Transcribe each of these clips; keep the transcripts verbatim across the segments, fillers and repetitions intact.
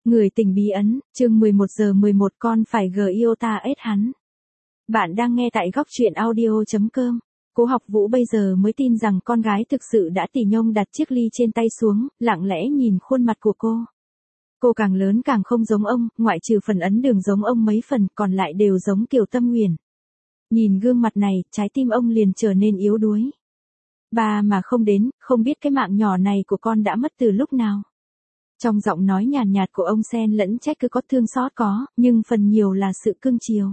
Người tình bí ẩn, chương mười một giờ mười một con phải gờ yêu ta ết hắn. Bạn đang nghe tại góc truyện audio chấm com. Cố Học Vũ bây giờ mới tin rằng con gái thực sự đã tỉ nhông đặt chiếc ly trên tay xuống, lặng lẽ nhìn khuôn mặt của cô. Cô càng lớn càng không giống ông, ngoại trừ phần ấn đường giống ông mấy phần, còn lại đều giống Kiều Tâm Nguyền. Nhìn gương mặt này, trái tim ông liền trở nên yếu đuối. Ba mà không đến, không biết cái mạng nhỏ này của con đã mất từ lúc nào. Trong giọng nói nhàn nhạt của ông xen lẫn trách cứ có thương xót có, nhưng phần nhiều là sự cưng chiều.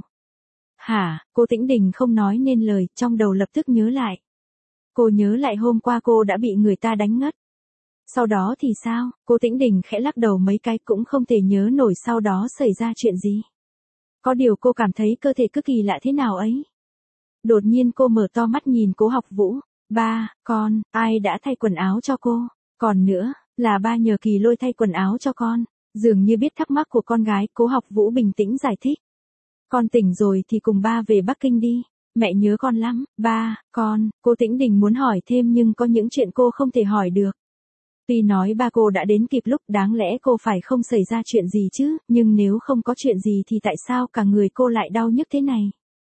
Hả, cô Tĩnh Đình không nói nên lời, trong đầu lập tức nhớ lại. Cô nhớ lại hôm qua cô đã bị người ta đánh ngất. Sau đó thì sao, cô Tĩnh Đình khẽ lắc đầu mấy cái cũng không thể nhớ nổi sau đó xảy ra chuyện gì. Có điều cô cảm thấy cơ thể cực kỳ lạ thế nào ấy. Đột nhiên cô mở to mắt nhìn Cố Học Vũ. Ba, con, ai đã thay quần áo cho cô? Còn nữa, là ba nhờ Kỳ Lôi thay quần áo cho con. Dường như biết thắc mắc của con gái, Cố Học Vũ bình tĩnh giải thích. Con tỉnh rồi thì cùng ba về Bắc Kinh đi. Mẹ nhớ con lắm. Ba, con, cô Tĩnh Đình muốn hỏi thêm nhưng có những chuyện cô không thể hỏi được. Tuy nói ba cô đã đến kịp lúc, đáng lẽ cô phải không xảy ra chuyện gì chứ, nhưng nếu không có chuyện gì thì tại sao cả người cô lại đau nhức thế này?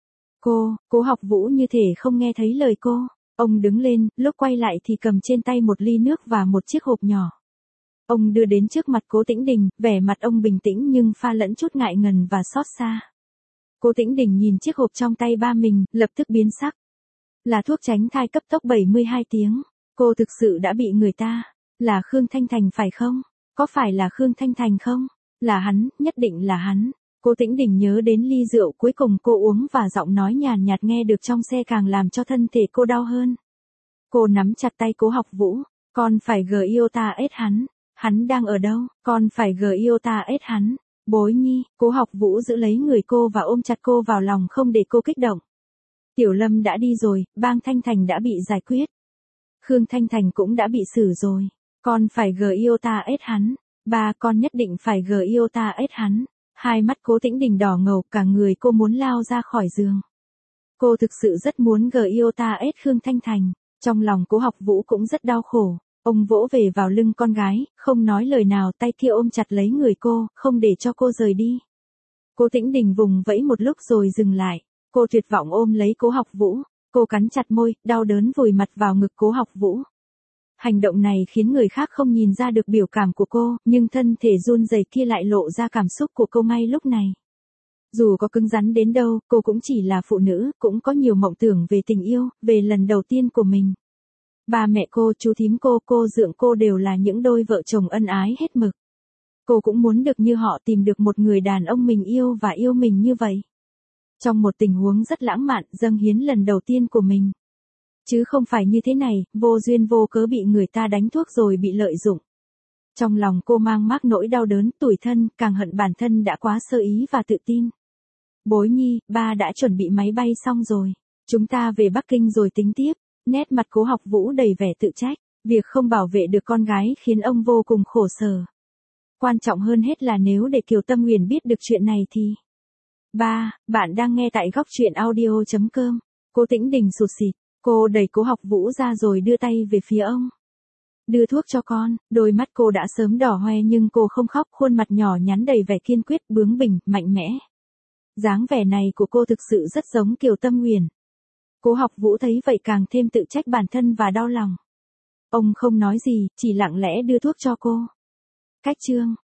Cô, Cố Học Vũ như thể không nghe thấy lời cô. Ông đứng lên, lúc quay lại thì cầm trên tay một ly nước và một chiếc hộp nhỏ. Ông đưa đến trước mặt Cố Tĩnh Đình, vẻ mặt ông bình tĩnh nhưng pha lẫn chút ngại ngần và xót xa. Cố Tĩnh Đình nhìn chiếc hộp trong tay ba mình, lập tức biến sắc. Là thuốc tránh thai cấp tốc bảy mươi hai tiếng. Cô thực sự đã bị người ta. Là Khương Thanh Thành phải không? Có phải là Khương Thanh Thành không? Là hắn, nhất định là hắn. Cố Tĩnh Đình nhớ đến ly rượu cuối cùng cô uống và giọng nói nhàn nhạt nghe được trong xe càng làm cho thân thể cô đau hơn. Cô nắm chặt tay Cố Học Vũ. Con phải gờ yêu ta ết hắn. Hắn đang ở đâu? Con phải gờ yêu ta ết hắn. Bối nhi, Cố Học Vũ giữ lấy người cô và ôm chặt cô vào lòng không để cô kích động. Tiểu Lâm đã đi rồi, Bang Thanh Thành đã bị giải quyết. Khương Thanh Thành cũng đã bị xử rồi. Con phải gờ yêu ta ết hắn. Ba, con nhất định phải gờ yêu ta ết hắn. Hai mắt Cố Tĩnh Đình đỏ ngầu, cả người cô muốn lao ra khỏi giường. Cô thực sự rất muốn gờ yêu ta ết Khương Thanh Thành. Trong lòng Cố Học Vũ cũng rất đau khổ. Ông vỗ về vào lưng con gái, không nói lời nào, tay kia ôm chặt lấy người cô, không để cho cô rời đi. Cố Tĩnh Đình vùng vẫy một lúc rồi dừng lại. Cô tuyệt vọng ôm lấy Cố Học Vũ. Cô cắn chặt môi, đau đớn vùi mặt vào ngực Cố Học Vũ. Hành động này khiến người khác không nhìn ra được biểu cảm của cô, nhưng thân thể run rẩy kia lại lộ ra cảm xúc của cô ngay lúc này. Dù có cứng rắn đến đâu, cô cũng chỉ là phụ nữ, cũng có nhiều mộng tưởng về tình yêu, về lần đầu tiên của mình. Ba mẹ cô, chú thím cô, cô dượng cô đều là những đôi vợ chồng ân ái hết mực. Cô cũng muốn được như họ, tìm được một người đàn ông mình yêu và yêu mình như vậy. Trong một tình huống rất lãng mạn, dâng hiến lần đầu tiên của mình. Chứ không phải như thế này, vô duyên vô cớ bị người ta đánh thuốc rồi bị lợi dụng. Trong lòng cô mang mác nỗi đau đớn, tủi thân, càng hận bản thân đã quá sơ ý và tự tin. Bối nhi, ba đã chuẩn bị máy bay xong rồi. Chúng ta về Bắc Kinh rồi tính tiếp. Nét mặt Cố Học Vũ đầy vẻ tự trách. Việc không bảo vệ được con gái khiến ông vô cùng khổ sở. Quan trọng hơn hết là nếu để Kiều Tâm Nguyền biết được chuyện này thì... Ba, bạn đang nghe tại góc truyện audio chấm com. Cố Tĩnh Đình sụt sịt. Cô đẩy Cố Học Vũ ra rồi đưa tay về phía ông. Đưa thuốc cho con. Đôi mắt cô đã sớm đỏ hoe nhưng cô không khóc, khuôn mặt nhỏ nhắn đầy vẻ kiên quyết, bướng bỉnh, mạnh mẽ. Dáng vẻ này của cô thực sự rất giống Kiều Tâm Nguyền. Cố Học Vũ thấy vậy càng thêm tự trách bản thân và đau lòng. Ông không nói gì, chỉ lặng lẽ đưa thuốc cho cô. Cách chương